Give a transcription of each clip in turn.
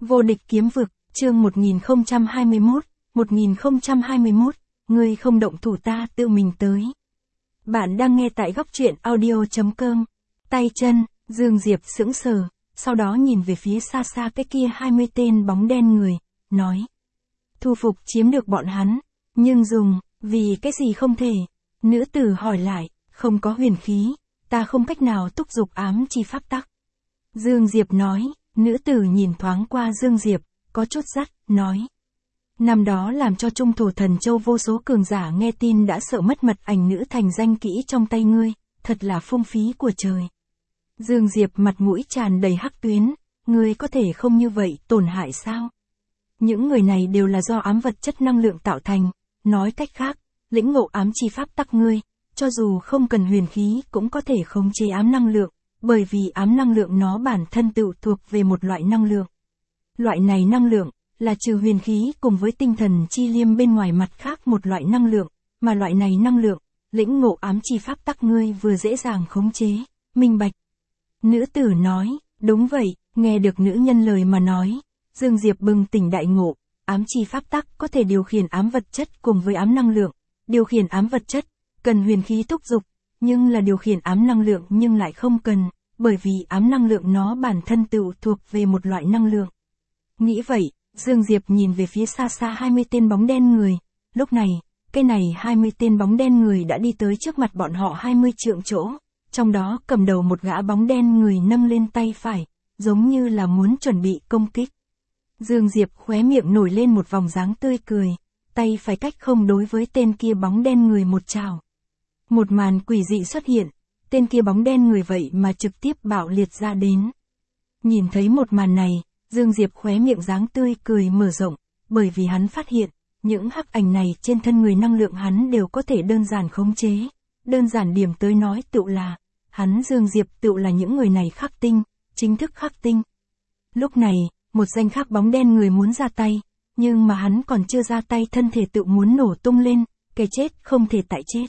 Vô địch kiếm vực, chương 1021, ngươi không động thủ ta tự mình tới. Bạn đang nghe tại góc truyện audio.com. Tay chân, Dương Diệp sững sờ, sau đó nhìn về phía xa xa cái kia 20 tên bóng đen người, nói. Thu phục chiếm được bọn hắn, nhưng dùng, vì cái gì không thể? Nữ tử hỏi lại, không có huyền khí, ta không cách nào thúc giục ám chi pháp tắc. Dương Diệp nói, nữ tử nhìn thoáng qua Dương Diệp, có chút dắt, nói. Năm đó làm cho Trung Thổ Thần Châu vô số cường giả nghe tin đã sợ mất mật ảnh nữ thành danh kỹ trong tay ngươi, thật là phung phí của trời. Dương Diệp mặt mũi tràn đầy hắc tuyến, ngươi có thể không như vậy tổn hại sao? Những người này đều là do ám vật chất năng lượng tạo thành, nói cách khác, lĩnh ngộ ám chi pháp tắc ngươi, cho dù không cần huyền khí cũng có thể khống chế ám năng lượng, bởi vì ám năng lượng nó bản thân tự thuộc về một loại năng lượng. Loại này năng lượng, là trừ huyền khí cùng với tinh thần chi liêm bên ngoài mặt khác một loại năng lượng, mà loại này năng lượng, lĩnh ngộ ám chi pháp tắc ngươi vừa dễ dàng khống chế, minh bạch. Nữ tử nói, đúng vậy, nghe được nữ nhân lời mà nói, Dương Diệp bừng tỉnh đại ngộ, ám chi pháp tắc có thể điều khiển ám vật chất cùng với ám năng lượng, điều khiển ám vật chất, cần huyền khí thúc giục, nhưng là điều khiển ám năng lượng nhưng lại không cần, bởi vì ám năng lượng nó bản thân tự thuộc về một loại năng lượng. Nghĩ vậy, Dương Diệp nhìn về phía xa xa 20 tên bóng đen người, lúc này, cái này 20 tên bóng đen người đã đi tới trước mặt bọn họ 20 trượng chỗ, trong đó cầm đầu một gã bóng đen người nâng lên tay phải, giống như là muốn chuẩn bị công kích. Dương Diệp khóe miệng nổi lên một vòng dáng tươi cười, tay phải cách không đối với tên kia bóng đen người một trảo. Một màn quỷ dị xuất hiện, tên kia bóng đen người vậy mà trực tiếp bạo liệt ra đến. Nhìn thấy một màn này, Dương Diệp khóe miệng dáng tươi cười mở rộng, bởi vì hắn phát hiện, những hắc ảnh này trên thân người năng lượng hắn đều có thể đơn giản khống chế. Đơn giản điểm tới nói tựu là, hắn Dương Diệp tựu là những người này khắc tinh, chính thức khắc tinh. Lúc này, một danh khắc bóng đen người muốn ra tay, nhưng mà hắn còn chưa ra tay thân thể tự muốn nổ tung lên, cái chết không thể tại chết.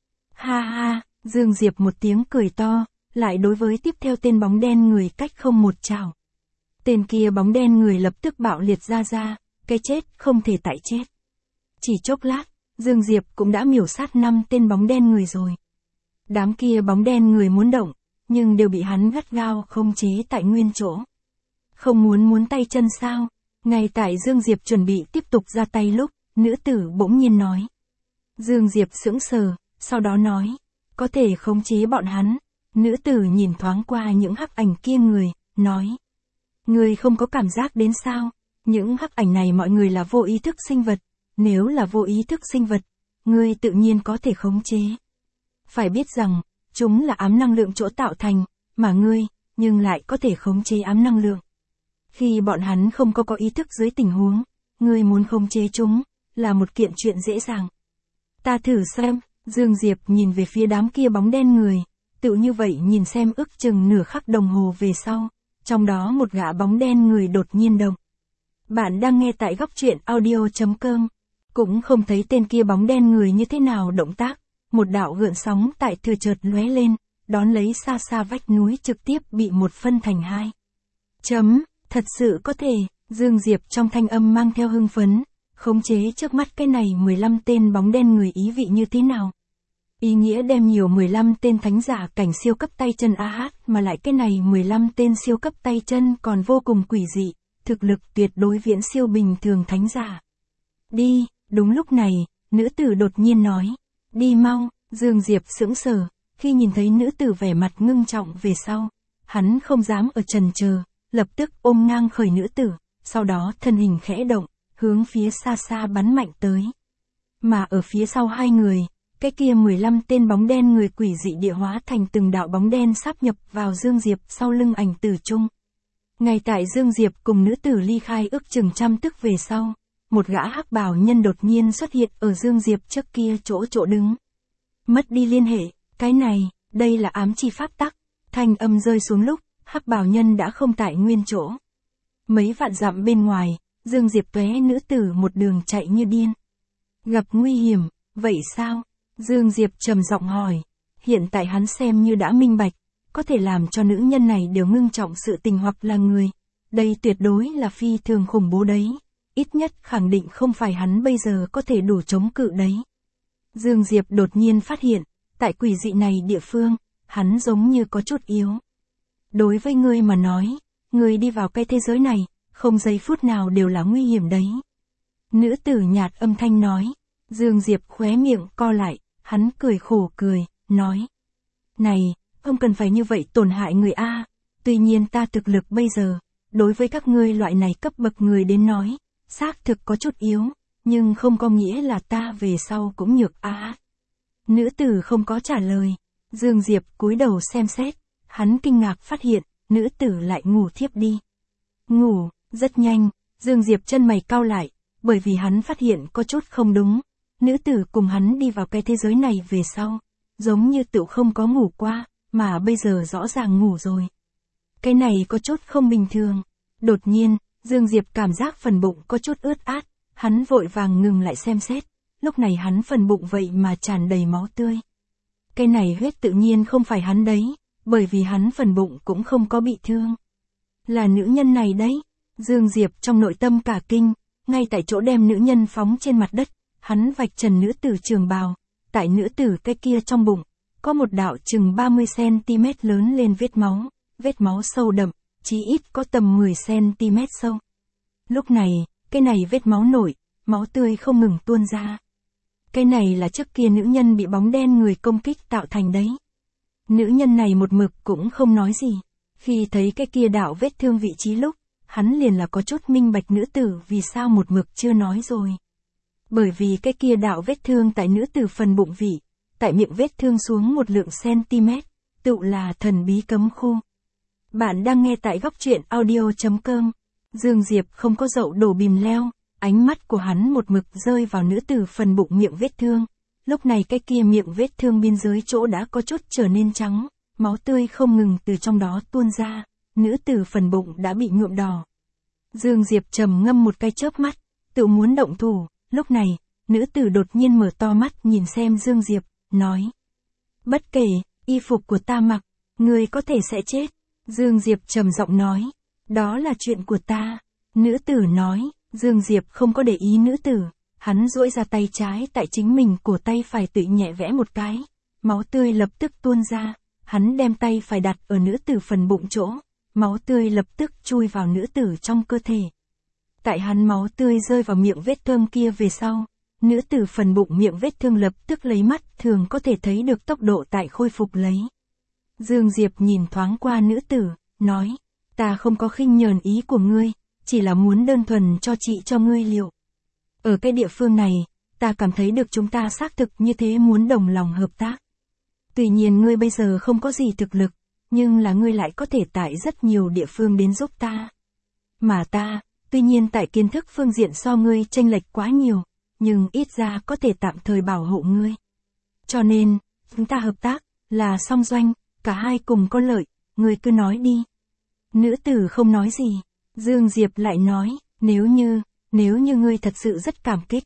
Ha ha, Dương Diệp một tiếng cười to, lại đối với tiếp theo tên bóng đen người cách không một trảo. Tên kia bóng đen người lập tức bạo liệt ra, cái chết không thể tại chết. Chỉ chốc lát, Dương Diệp cũng đã miểu sát 5 tên bóng đen người rồi. Đám kia bóng đen người muốn động, nhưng đều bị hắn gắt gao khống chế tại nguyên chỗ. Không muốn tay chân sao? Ngay tại Dương Diệp chuẩn bị tiếp tục ra tay lúc, nữ tử bỗng nhiên nói. Dương Diệp sững sờ, sau đó nói, có thể khống chế bọn hắn. Nữ tử nhìn thoáng qua những hắc ảnh kia người, nói. Ngươi không có cảm giác đến sao? Những hắc ảnh này mọi người là vô ý thức sinh vật. Nếu là vô ý thức sinh vật, ngươi tự nhiên có thể khống chế. Phải biết rằng, chúng là ám năng lượng chỗ tạo thành, mà ngươi, nhưng lại có thể khống chế ám năng lượng. Khi bọn hắn không có ý thức dưới tình huống, ngươi muốn khống chế chúng, là một kiện chuyện dễ dàng. Ta thử xem, Dương Diệp nhìn về phía đám kia bóng đen người, tự như vậy nhìn xem ước chừng nửa khắc đồng hồ về sau, trong đó một gã bóng đen người đột nhiên động. Bạn đang nghe tại góc truyện audio.com, cũng không thấy tên kia bóng đen người như thế nào động tác, một đạo gợn sóng tại thừa chợt lóe lên, đón lấy xa xa vách núi trực tiếp bị một phân thành hai. Thật sự có thể, Dương Diệp trong thanh âm mang theo hưng phấn, khống chế trước mắt cái này 15 tên bóng đen người ý vị như thế nào. Ý nghĩa đem nhiều 15 tên thánh giả cảnh siêu cấp tay chân AH mà lại cái này 15 tên siêu cấp tay chân còn vô cùng quỷ dị, thực lực tuyệt đối viễn siêu bình thường thánh giả. Đi, đúng lúc này, nữ tử đột nhiên nói, đi mau, Dương Diệp sững sờ, khi nhìn thấy nữ tử vẻ mặt ngưng trọng về sau, hắn không dám ở chần chờ, lập tức ôm ngang khởi nữ tử, sau đó thân hình khẽ động, hướng phía xa xa bắn mạnh tới. Mà ở phía sau hai người, cái kia 15 tên bóng đen người quỷ dị địa hóa thành từng đạo bóng đen sáp nhập vào Dương Diệp sau lưng ảnh tử trung. Ngay tại Dương Diệp cùng nữ tử ly khai ước chừng trăm tức về sau, một gã hắc bào nhân đột nhiên xuất hiện ở Dương Diệp trước kia chỗ đứng. Mất đi liên hệ, cái này, đây là ám chi pháp tắc. Thanh âm rơi xuống lúc, hắc bào nhân đã không tại nguyên chỗ. Mấy vạn dặm bên ngoài, Dương Diệp tóe nữ tử một đường chạy như điên. Gặp nguy hiểm, vậy sao? Dương Diệp trầm giọng hỏi. Hiện tại hắn xem như đã minh bạch, có thể làm cho nữ nhân này đều ngưng trọng sự tình hoặc là người. Đây tuyệt đối là phi thường khủng bố đấy. Ít nhất khẳng định không phải hắn bây giờ có thể đủ chống cự đấy. Dương Diệp đột nhiên phát hiện, tại quỷ dị này địa phương, hắn giống như có chút yếu. Đối với ngươi mà nói, ngươi đi vào cái thế giới này, không giây phút nào đều là nguy hiểm đấy. Nữ tử nhạt âm thanh nói. Dương Diệp khóe miệng co lại, hắn cười khổ cười, nói. Này, không cần phải như vậy tổn hại người A. Tuy nhiên ta thực lực bây giờ, đối với các ngươi loại này cấp bậc người đến nói, xác thực có chút yếu, nhưng không có nghĩa là ta về sau cũng nhược A. Nữ tử không có trả lời. Dương Diệp cúi đầu xem xét, hắn kinh ngạc phát hiện, nữ tử lại ngủ thiếp đi. Ngủ, rất nhanh, Dương Diệp chân mày cau lại, bởi vì hắn phát hiện có chút không đúng. Nữ tử cùng hắn đi vào cái thế giới này về sau, giống như tựu không có ngủ qua, mà bây giờ rõ ràng ngủ rồi. Cái này có chút không bình thường. Đột nhiên, Dương Diệp cảm giác phần bụng có chút ướt át, hắn vội vàng ngừng lại xem xét, lúc này hắn phần bụng vậy mà tràn đầy máu tươi. Cái này huyết tự nhiên không phải hắn đấy, bởi vì hắn phần bụng cũng không có bị thương. Là nữ nhân này đấy. Dương Diệp trong nội tâm cả kinh, ngay tại chỗ đem nữ nhân phóng trên mặt đất, hắn vạch trần nữ tử trường bào, tại nữ tử cái kia trong bụng, có một đạo chừng 30cm lớn lên vết máu sâu đậm, chí ít có tầm 10cm sâu. Lúc này, cái này vết máu nổi, máu tươi không ngừng tuôn ra. Cái này là trước kia nữ nhân bị bóng đen người công kích tạo thành đấy. Nữ nhân này một mực cũng không nói gì. Khi thấy cái kia đạo vết thương vị trí lúc, hắn liền là có chút minh bạch nữ tử vì sao một mực chưa nói rồi. Bởi vì cái kia đạo vết thương tại nữ tử phần bụng vị, tại miệng vết thương xuống một lượng cm, tự là thần bí cấm khu. Bạn đang nghe tại góc truyện audio.com. Dương Diệp không có dậu đổ bìm leo, ánh mắt của hắn một mực rơi vào nữ tử phần bụng miệng vết thương. Lúc này cái kia miệng vết thương biên giới chỗ đã có chút trở nên trắng, máu tươi không ngừng từ trong đó tuôn ra, nữ tử phần bụng đã bị nhuộm đỏ. Dương Diệp trầm ngâm một cái chớp mắt, tự muốn động thủ, lúc này, nữ tử đột nhiên mở to mắt nhìn xem Dương Diệp, nói. Bất kể, y phục của ta mặc, ngươi có thể sẽ chết. Dương Diệp trầm giọng nói, đó là chuyện của ta. Nữ tử nói, Dương Diệp không có để ý nữ tử, hắn duỗi ra tay trái tại chính mình cổ tay phải tự nhẹ vẽ một cái, máu tươi lập tức tuôn ra, hắn đem tay phải đặt ở nữ tử phần bụng chỗ, máu tươi lập tức chui vào nữ tử trong cơ thể. Tại hắn máu tươi rơi vào miệng vết thương kia về sau, nữ tử phần bụng miệng vết thương lập tức lấy mắt thường có thể thấy được tốc độ tại khôi phục lấy. Dương Diệp nhìn thoáng qua nữ tử, nói, ta không có khinh nhờn ý của ngươi, chỉ là muốn đơn thuần cho chị cho ngươi liệu. Ở cái địa phương này, ta cảm thấy được chúng ta xác thực như thế muốn đồng lòng hợp tác. Tuy nhiên ngươi bây giờ không có gì thực lực, nhưng là ngươi lại có thể tại rất nhiều địa phương đến giúp ta. Mà ta, tuy nhiên tại kiến thức phương diện so ngươi chênh lệch quá nhiều, nhưng ít ra có thể tạm thời bảo hộ ngươi. Cho nên, chúng ta hợp tác, là song doanh, cả hai cùng có lợi, ngươi cứ nói đi. Nữ tử không nói gì, Dương Diệp lại nói, nếu như ngươi thật sự rất cảm kích,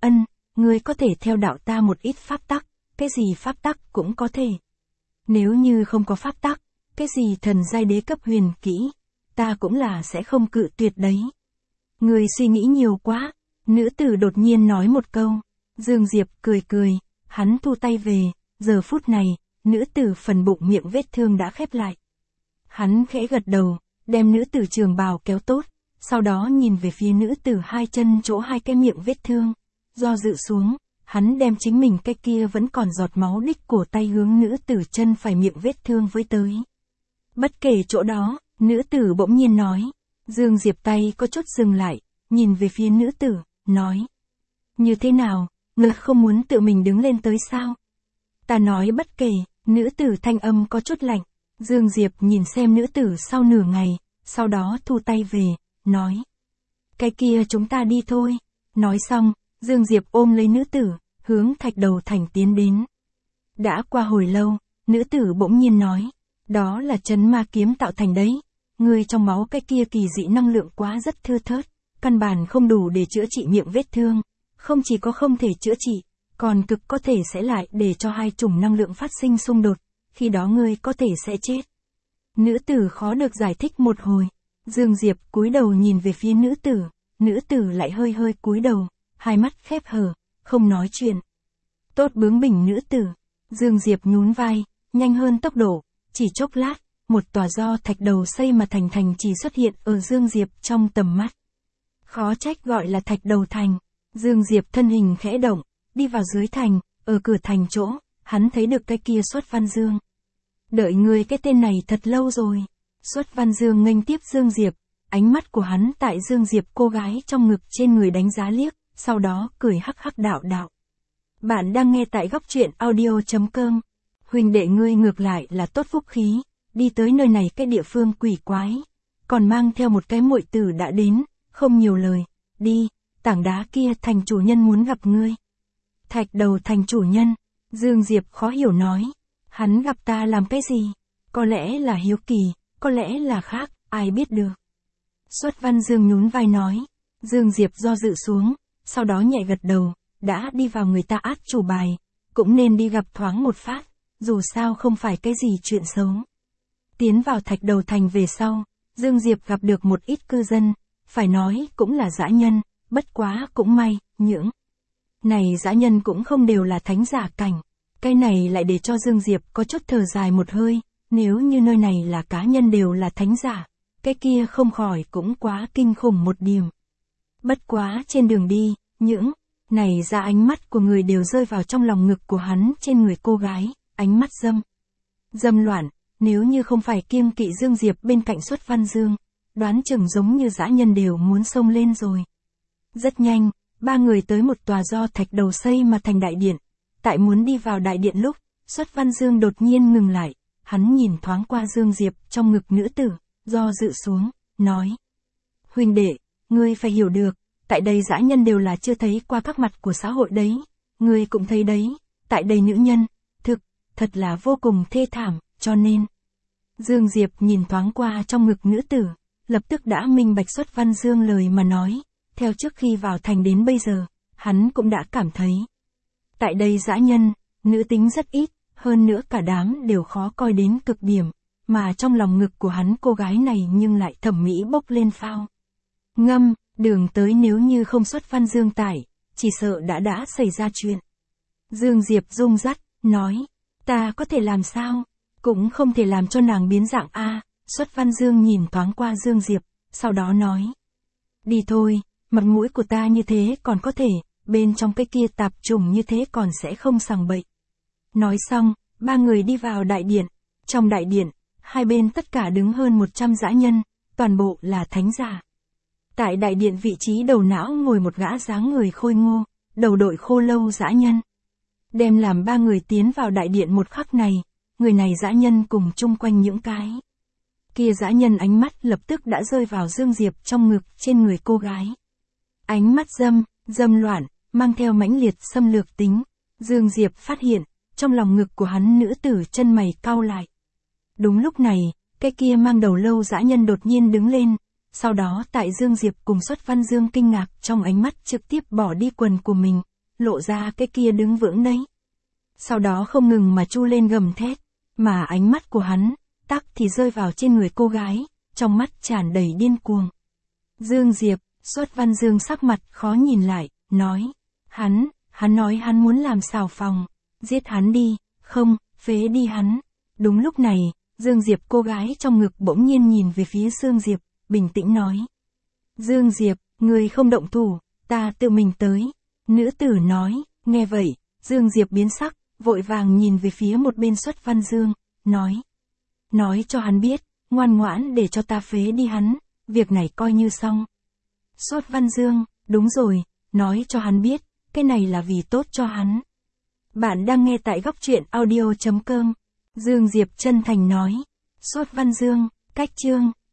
ngươi có thể theo đạo ta một ít pháp tắc, cái gì pháp tắc cũng có thể. Nếu như không có pháp tắc, cái gì thần giai đế cấp huyền kỹ, ta cũng là sẽ không cự tuyệt đấy. Ngươi suy nghĩ nhiều quá, nữ tử đột nhiên nói một câu. Dương Diệp cười cười, hắn thu tay về, giờ phút này, nữ tử phần bụng miệng vết thương đã khép lại. Hắn khẽ gật đầu, đem nữ tử trường bào kéo tốt, sau đó nhìn về phía nữ tử hai chân chỗ hai cái miệng vết thương. Do dự xuống, hắn đem chính mình cái kia vẫn còn giọt máu đích cổ tay hướng nữ tử chân phải miệng vết thương với tới. Bất kể chỗ đó, nữ tử bỗng nhiên nói. Dương Diệp tay có chút dừng lại, nhìn về phía nữ tử, nói. Như thế nào, ngươi không muốn tự mình đứng lên tới sao? Ta nói bất kể, nữ tử thanh âm có chút lạnh. Dương Diệp nhìn xem nữ tử sau nửa ngày, sau đó thu tay về, nói. Cái kia chúng ta đi thôi. Nói xong, Dương Diệp ôm lấy nữ tử, hướng Thạch Đầu Thành tiến đến. Đã qua hồi lâu, nữ tử bỗng nhiên nói. Đó là trấn ma kiếm tạo thành đấy. Ngươi trong máu cái kia kỳ dị năng lượng quá rất thưa thớt, căn bản không đủ để chữa trị miệng vết thương. Không chỉ có không thể chữa trị, còn cực có thể sẽ lại để cho hai chủng năng lượng phát sinh xung đột, khi đó ngươi có thể sẽ chết. Nữ tử khó được giải thích một hồi. Dương Diệp cúi đầu nhìn về phía nữ tử lại hơi hơi cúi đầu, hai mắt khép hờ, không nói chuyện. Tốt bướng bỉnh nữ tử. Dương Diệp nhún vai, nhanh hơn tốc độ, chỉ chốc lát, một tòa do thạch đầu xây mà thành chỉ xuất hiện ở Dương Diệp trong tầm mắt. Khó trách gọi là thạch đầu thành. Dương Diệp thân hình khẽ động, đi vào dưới thành, ở cửa thành chỗ, hắn thấy được cái kia Xuất Văn Dương. Đợi người cái tên này thật lâu rồi. Xuất Văn Dương nghênh tiếp Dương Diệp, ánh mắt của hắn tại Dương Diệp cô gái trong ngực trên người đánh giá liếc, sau đó cười hắc hắc đạo. Bạn đang nghe tại góc truyện audio.com. Huynh đệ ngươi ngược lại là tốt phúc khí, đi tới nơi này cái địa phương quỷ quái, còn mang theo một cái muội tử đã đến, không nhiều lời, đi, tảng đá kia thành chủ nhân muốn gặp ngươi. Thạch đầu thành chủ nhân, Dương Diệp khó hiểu nói, hắn gặp ta làm cái gì? Có lẽ là hiếu kỳ, có lẽ là khác, ai biết được. Xuất Văn Dương nhún vai nói, Dương Diệp do dự xuống, sau đó nhẹ gật đầu, đã đi vào người ta át chủ bài, cũng nên đi gặp thoáng một phát, dù sao không phải cái gì chuyện xấu. Tiến vào thạch đầu thành về sau, Dương Diệp gặp được một ít cư dân, phải nói cũng là dã nhân, bất quá cũng may, những này dã nhân cũng không đều là thánh giả cảnh. Cái này lại để cho Dương Diệp có chút thở dài một hơi, nếu như nơi này là cá nhân đều là thánh giả, cái kia không khỏi cũng quá kinh khủng một điểm. Bất quá trên đường đi, những này ra ánh mắt của người đều rơi vào trong lòng ngực của hắn trên người cô gái, ánh mắt dâm loạn, nếu như không phải kiêng kỵ Dương Diệp bên cạnh Xuất Văn Dương, đoán chừng giống như dã nhân đều muốn xông lên rồi. Rất nhanh, ba người tới một tòa do thạch đầu xây mà thành đại điện. Tại muốn đi vào đại điện lúc, Xuất Văn Dương đột nhiên ngừng lại, hắn nhìn thoáng qua Dương Diệp trong ngực nữ tử, do dự xuống, nói. Huynh đệ, ngươi phải hiểu được, tại đây dã nhân đều là chưa thấy qua các mặt của xã hội đấy, ngươi cũng thấy đấy, tại đây nữ nhân, thật là vô cùng thê thảm, cho nên. Dương Diệp nhìn thoáng qua trong ngực nữ tử, lập tức đã minh bạch Xuất Văn Dương lời mà nói, theo trước khi vào thành đến bây giờ, hắn cũng đã cảm thấy. Tại đây dã nhân, nữ tính rất ít, hơn nữa cả đám đều khó coi đến cực điểm, mà trong lòng ngực của hắn cô gái này nhưng lại thẩm mỹ bốc lên phao. Ngâm, đường tới nếu như không Xuất Văn Dương tải, chỉ sợ đã xảy ra chuyện. Dương Diệp rung rắt, nói, ta có thể làm sao? Cũng không thể làm cho nàng biến dạng a. Xuất Văn Dương nhìn thoáng qua Dương Diệp, sau đó nói. Đi thôi, mặt mũi của ta như thế còn có thể, bên trong cái kia tạp trùng như thế còn sẽ không sằng bậy. Nói xong, ba người đi vào đại điện. Trong đại điện, hai bên tất cả đứng hơn 100 dã nhân, toàn bộ là thánh giả. Tại đại điện vị trí đầu não ngồi một gã dáng người khôi ngô, đầu đội khô lâu dã nhân. Đem làm ba người tiến vào đại điện một khắc này, người này dã nhân cùng chung quanh những cái kia dã nhân ánh mắt lập tức đã rơi vào Dương Diệp trong ngực trên người cô gái. Ánh mắt dâm loạn, mang theo mãnh liệt xâm lược tính. Dương Diệp phát hiện, trong lòng ngực của hắn nữ tử chân mày cau lại. Đúng lúc này, cái kia mang đầu lâu dã nhân đột nhiên đứng lên, sau đó tại Dương Diệp cùng Xuất Văn Dương kinh ngạc trong ánh mắt trực tiếp bỏ đi quần của mình, lộ ra cái kia đứng vững đấy. Sau đó không ngừng mà chu lên gầm thét, mà ánh mắt của hắn, tắc thì rơi vào trên người cô gái, trong mắt tràn đầy điên cuồng. Dương Diệp, Xuất Văn Dương sắc mặt khó nhìn lại, nói, hắn nói hắn muốn làm xào phòng, giết hắn đi, không, phế đi hắn. Đúng lúc này, Dương Diệp cô gái trong ngực bỗng nhiên nhìn về phía Dương Diệp, bình tĩnh nói. Dương Diệp, người không động thủ, ta tự mình tới. Nữ tử nói, nghe vậy, Dương Diệp biến sắc, vội vàng nhìn về phía một bên Xuất Văn Dương, nói cho hắn biết, ngoan ngoãn để cho ta phế đi hắn, việc này coi như xong. Xuất Văn Dương, đúng rồi, nói cho hắn biết, cái này là vì tốt cho hắn. Bạn đang nghe tại góc truyện audio.com. Dương Diệp chân thành nói. Xuất Văn Dương, cách chương.